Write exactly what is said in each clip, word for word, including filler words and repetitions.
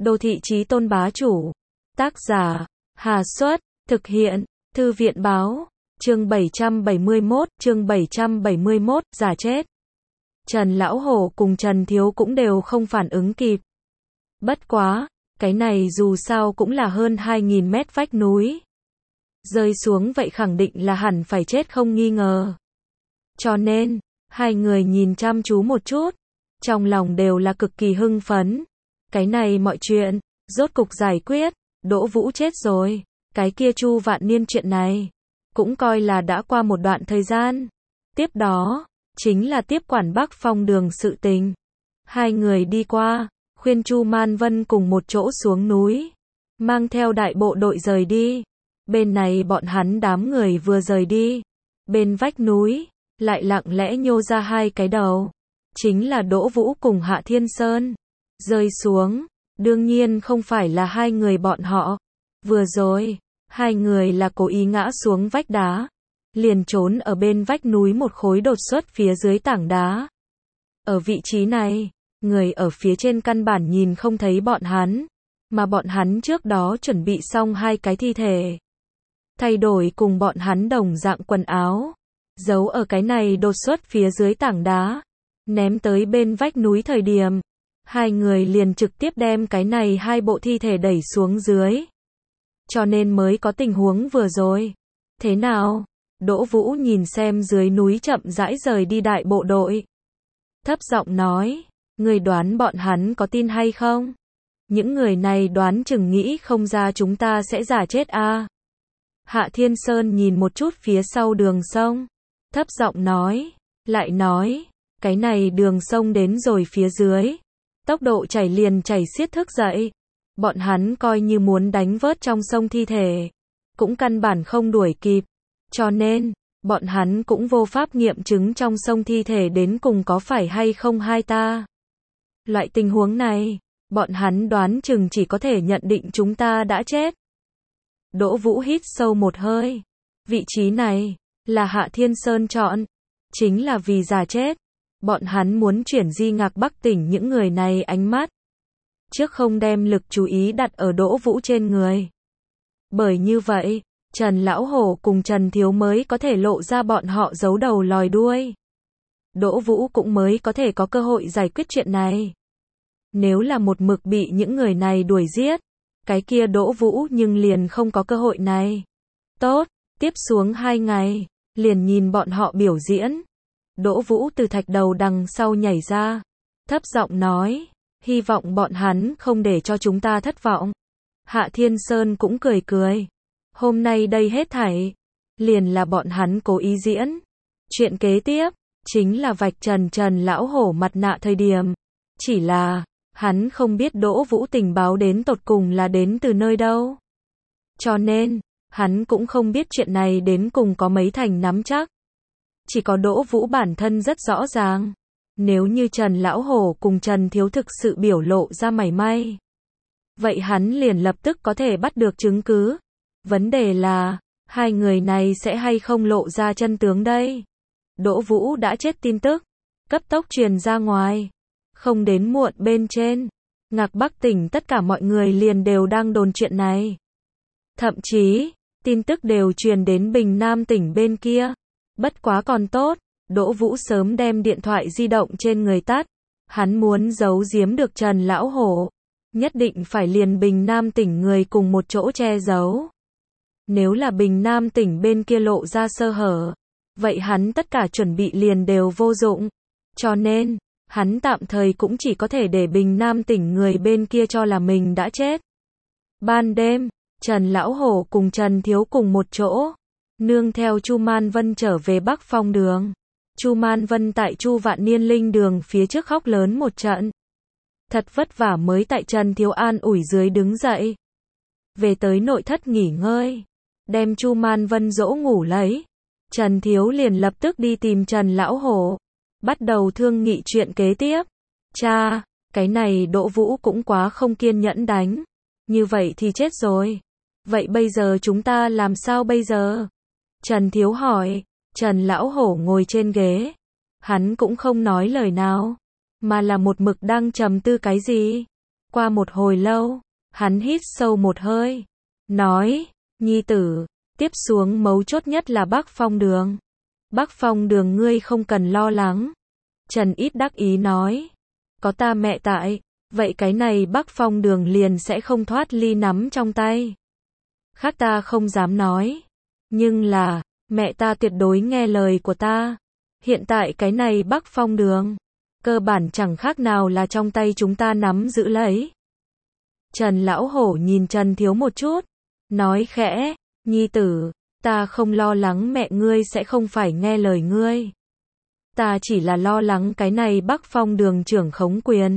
Đô thị chí tôn bá chủ. Tác giả, Hà Xuất, thực hiện, Thư viện báo, chương bảy trăm bảy mươi mốt, chương bảy trăm bảy mươi mốt, giả chết. Trần Lão Hổ cùng Trần Thiếu cũng đều không phản ứng kịp. Bất quá, cái này dù sao cũng là hơn hai nghìn mét vách núi. Rơi xuống vậy khẳng định là hẳn phải chết không nghi ngờ. Cho nên, hai người nhìn chăm chú một chút, trong lòng đều là cực kỳ hưng phấn. Cái này mọi chuyện, rốt cục giải quyết, Đỗ Vũ chết rồi, cái kia Chu Vạn Niên chuyện này, cũng coi là đã qua một đoạn thời gian. Tiếp đó, chính là tiếp quản Bắc Phong đường sự tình. Hai người đi qua, khuyên Chu Man Vân cùng một chỗ xuống núi, mang theo đại bộ đội rời đi. Bên này bọn hắn đám người vừa rời đi, bên vách núi, lại lặng lẽ nhô ra hai cái đầu. Chính là Đỗ Vũ cùng Hạ Thiên Sơn. Rơi xuống, đương nhiên không phải là hai người bọn họ. Vừa rồi, hai người là cố ý ngã xuống vách đá, liền trốn ở bên vách núi một khối đột xuất phía dưới tảng đá. Ở vị trí này, người ở phía trên căn bản nhìn không thấy bọn hắn, mà bọn hắn trước đó chuẩn bị xong hai cái thi thể. Thay đổi cùng bọn hắn đồng dạng quần áo, giấu ở cái này đột xuất phía dưới tảng đá, ném tới bên vách núi thời điểm. Hai người liền trực tiếp đem cái này hai bộ thi thể đẩy xuống dưới. Cho nên mới có tình huống vừa rồi. Thế nào? Đỗ Vũ nhìn xem dưới núi chậm rãi rời đi đại bộ đội. Thấp giọng nói, người đoán bọn hắn có tin hay không? Những người này đoán chừng nghĩ không ra chúng ta sẽ giả chết a. Hạ Thiên Sơn nhìn một chút phía sau đường sông. Thấp giọng nói, lại nói, cái này đường sông đến rồi phía dưới. Tốc độ chảy liền chảy xiết thức dậy. Bọn hắn coi như muốn đánh vớt trong sông thi thể, cũng căn bản không đuổi kịp. Cho nên, bọn hắn cũng vô pháp nghiệm chứng trong sông thi thể đến cùng có phải hay không hai ta. Loại tình huống này, bọn hắn đoán chừng chỉ có thể nhận định chúng ta đã chết. Đỗ Vũ hít sâu một hơi. Vị trí này, là Hạ Thiên Sơn chọn. Chính là vì giả chết. Bọn hắn muốn chuyển di Ngạc Bắc tỉnh những người này ánh mắt. Trước không đem lực chú ý đặt ở Đỗ Vũ trên người. Bởi như vậy, Trần Lão Hổ cùng Trần Thiếu mới có thể lộ ra bọn họ giấu đầu lòi đuôi. Đỗ Vũ cũng mới có thể có cơ hội giải quyết chuyện này. Nếu là một mực bị những người này đuổi giết, cái kia Đỗ Vũ nhưng liền không có cơ hội này. Tốt, tiếp xuống hai ngày, liền nhìn bọn họ biểu diễn. Đỗ Vũ từ thạch đầu đằng sau nhảy ra, thấp giọng nói, hy vọng bọn hắn không để cho chúng ta thất vọng. Hạ Thiên Sơn cũng cười cười. Hôm nay đây hết thảy, liền là bọn hắn cố ý diễn. Chuyện kế tiếp, chính là vạch trần Trần Lão Hổ mặt nạ thời điểm. Chỉ là, hắn không biết Đỗ Vũ tình báo đến tột cùng là đến từ nơi đâu. Cho nên, hắn cũng không biết chuyện này đến cùng có mấy thành nắm chắc. Chỉ có Đỗ Vũ bản thân rất rõ ràng. Nếu như Trần Lão Hổ cùng Trần Thiếu thực sự biểu lộ ra mảy may, vậy hắn liền lập tức có thể bắt được chứng cứ. Vấn đề là, hai người này sẽ hay không lộ ra chân tướng đây. Đỗ Vũ đã chết tin tức, cấp tốc truyền ra ngoài. Không đến muộn bên trên, Ngạc Bắc tỉnh tất cả mọi người liền đều đang đồn chuyện này. Thậm chí, tin tức đều truyền đến Bình Nam tỉnh bên kia. Bất quá còn tốt, Đỗ Vũ sớm đem điện thoại di động trên người tắt. Hắn muốn giấu giếm được Trần Lão Hổ, nhất định phải liền Bình Nam tỉnh người cùng một chỗ che giấu. Nếu là Bình Nam tỉnh bên kia lộ ra sơ hở, vậy hắn tất cả chuẩn bị liền đều vô dụng. Cho nên, hắn tạm thời cũng chỉ có thể để Bình Nam tỉnh người bên kia cho là mình đã chết. Ban đêm, Trần Lão Hổ cùng Trần Thiếu cùng một chỗ, nương theo Chu Man Vân trở về Bắc Phong đường. Chu Man Vân tại Chu Vạn Niên linh đường phía trước khóc lớn một trận. Thật vất vả mới tại Trần Thiếu an ủi dưới đứng dậy. Về tới nội thất nghỉ ngơi, đem Chu Man Vân dỗ ngủ lấy. Trần Thiếu liền lập tức đi tìm Trần Lão Hổ, bắt đầu thương nghị chuyện kế tiếp. Cha, cái này Đỗ Vũ cũng quá không kiên nhẫn đánh. Như vậy thì chết rồi. Vậy bây giờ chúng ta làm sao bây giờ? Trần Thiếu hỏi. Trần Lão Hổ ngồi trên ghế. Hắn cũng không nói lời nào, mà là một mực đang trầm tư cái gì. Qua một hồi lâu, hắn hít sâu một hơi, nói, nhi tử, tiếp xuống mấu chốt nhất là Bắc Phong Đường. Bắc Phong Đường ngươi không cần lo lắng. Trần Ít đắc ý nói, có ta mẹ tại, vậy cái này Bắc Phong Đường liền sẽ không thoát ly nắm trong tay. Khác ta không dám nói, nhưng là, mẹ ta tuyệt đối nghe lời của ta. Hiện tại cái này Bắc Phong Đường, cơ bản chẳng khác nào là trong tay chúng ta nắm giữ lấy. Trần Lão Hổ nhìn Trần Thiếu một chút, nói khẽ, nhi tử, ta không lo lắng mẹ ngươi sẽ không phải nghe lời ngươi. Ta chỉ là lo lắng cái này Bắc Phong Đường trưởng khống quyền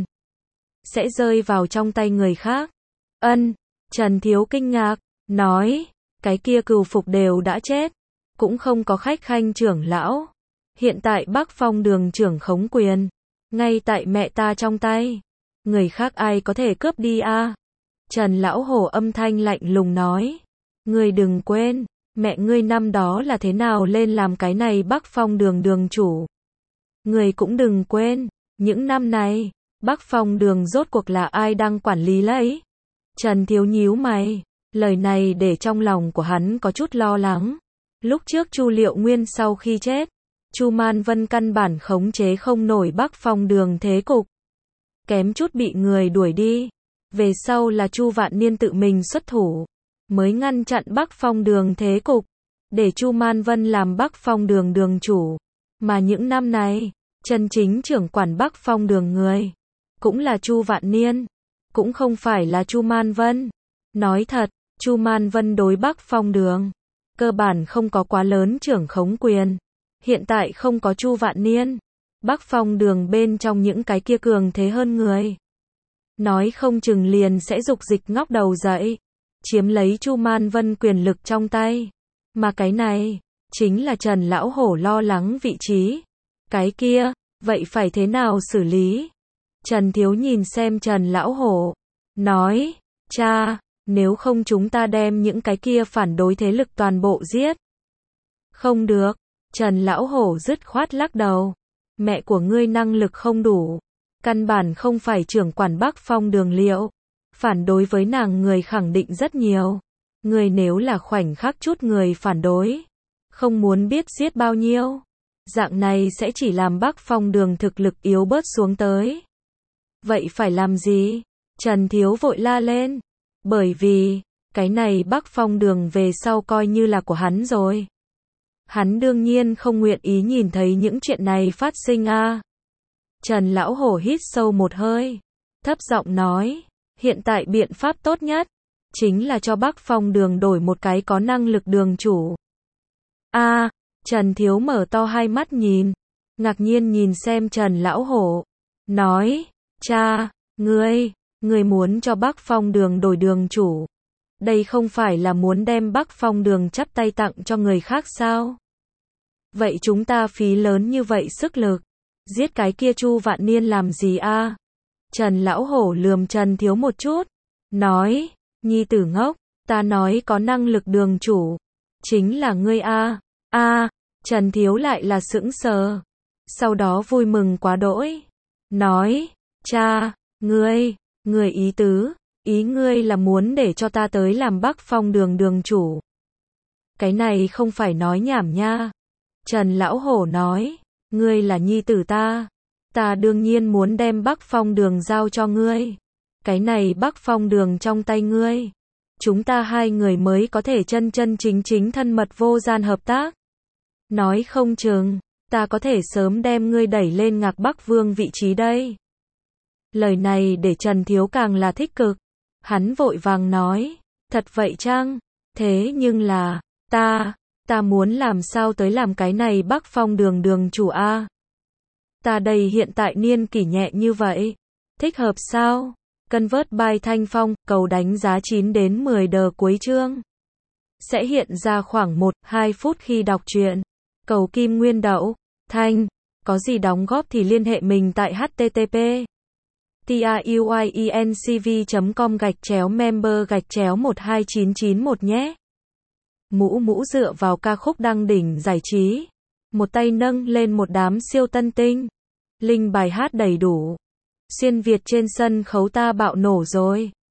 sẽ rơi vào trong tay người khác. Ân, Trần Thiếu kinh ngạc, nói, cái kia Cừu Phục đều đã chết, cũng không có khách khanh trưởng lão. Hiện tại Bắc Phong Đường trưởng khống quyền, ngay tại mẹ ta trong tay. Người khác ai có thể cướp đi a? À? Trần Lão Hổ âm thanh lạnh lùng nói, ngươi đừng quên, mẹ ngươi năm đó là thế nào lên làm cái này Bắc Phong Đường đường chủ. Ngươi cũng đừng quên, những năm này, Bắc Phong Đường rốt cuộc là ai đang quản lý lấy. Trần Thiếu nhíu mày, lời này để trong lòng của hắn có chút lo lắng. Lúc trước Chu Liệu Nguyên sau khi chết, Chu Man Vân căn bản khống chế không nổi Bắc Phong Đường thế cục, kém chút bị người đuổi đi. Về sau là Chu Vạn Niên tự mình xuất thủ, mới ngăn chặn Bắc Phong Đường thế cục, để Chu Man Vân làm Bắc Phong Đường đường chủ. Mà những năm này, chân chính trưởng quản Bắc Phong Đường người, cũng là Chu Vạn Niên, cũng không phải là Chu Man Vân. Nói thật, Chu Man Vân đối Bắc Phong Đường, cơ bản không có quá lớn trưởng khống quyền. Hiện tại không có Chu Vạn Niên, Bắc Phong Đường bên trong những cái kia cường thế hơn người, nói không chừng liền sẽ dục dịch ngóc đầu dậy, chiếm lấy Chu Man Vân quyền lực trong tay. Mà cái này, chính là Trần Lão Hổ lo lắng vị trí. Cái kia, vậy phải thế nào xử lý? Trần Thiếu nhìn xem Trần Lão Hổ, nói, cha, nếu không chúng ta đem những cái kia phản đối thế lực toàn bộ giết. Không được, Trần Lão Hổ dứt khoát lắc đầu, mẹ của ngươi năng lực không đủ, căn bản không phải trưởng quản Bắc Phong Đường liệu, phản đối với nàng người khẳng định rất nhiều. Người nếu là khoảnh khắc chút người phản đối, không muốn biết giết bao nhiêu, dạng này sẽ chỉ làm Bắc Phong Đường thực lực yếu bớt xuống tới. Vậy phải làm gì? Trần Thiếu vội la lên, bởi vì, cái này Bắc Phong Đường về sau coi như là của hắn rồi. Hắn đương nhiên không nguyện ý nhìn thấy những chuyện này phát sinh a. À. Trần Lão Hổ hít sâu một hơi, thấp giọng nói, hiện tại biện pháp tốt nhất, chính là cho Bắc Phong Đường đổi một cái có năng lực đường chủ. A, à, Trần Thiếu mở to hai mắt nhìn, ngạc nhiên nhìn xem Trần Lão Hổ, nói, cha, ngươi, ngươi muốn cho Bắc Phong Đường đổi đường chủ. Đây không phải là muốn đem Bắc Phong Đường chắp tay tặng cho người khác sao? Vậy chúng ta phí lớn như vậy sức lực, giết cái kia Chu Vạn Niên làm gì a? À? Trần Lão Hổ lườm Trần Thiếu một chút, nói, nhi tử ngốc, ta nói có năng lực đường chủ, chính là ngươi a. À. A, à, Trần Thiếu lại là sững sờ, sau đó vui mừng quá đỗi, nói, cha, ngươi, ngươi ý tứ, ý ngươi là muốn để cho ta tới làm Bắc Phong Đường đường chủ. Cái này không phải nói nhảm nha. Trần Lão Hổ nói, ngươi là nhi tử ta, ta đương nhiên muốn đem Bắc Phong Đường giao cho ngươi. Cái này Bắc Phong Đường trong tay ngươi, chúng ta hai người mới có thể chân chân chính chính thân mật vô gian hợp tác. Nói không chừng, ta có thể sớm đem ngươi đẩy lên Ngạc Bắc Vương vị trí đây. Lời này để Trần Thiếu càng là thích cực. Hắn vội vàng nói, thật vậy chăng? Thế nhưng là, ta, ta muốn làm sao tới làm cái này Bắc Phong Đường đường chủ a? Ta đây hiện tại niên kỷ nhẹ như vậy, thích hợp sao? Convert by Thanh Phong, cầu đánh giá chín đến mười đờ cuối chương. Sẽ hiện ra khoảng một đến hai phút khi đọc truyện. Cầu Kim Nguyên Đậu, Thanh, có gì đóng góp thì liên hệ mình tại h t t p truyencv chấm com gạch chéo member gạch chéo một hai chín chín một nhé. Mũ mũ dựa vào ca khúc đăng đỉnh giải trí, một tay nâng lên một đám siêu tân tinh, linh bài hát đầy đủ. Xuyên Việt trên sân khấu ta bạo nổ rồi.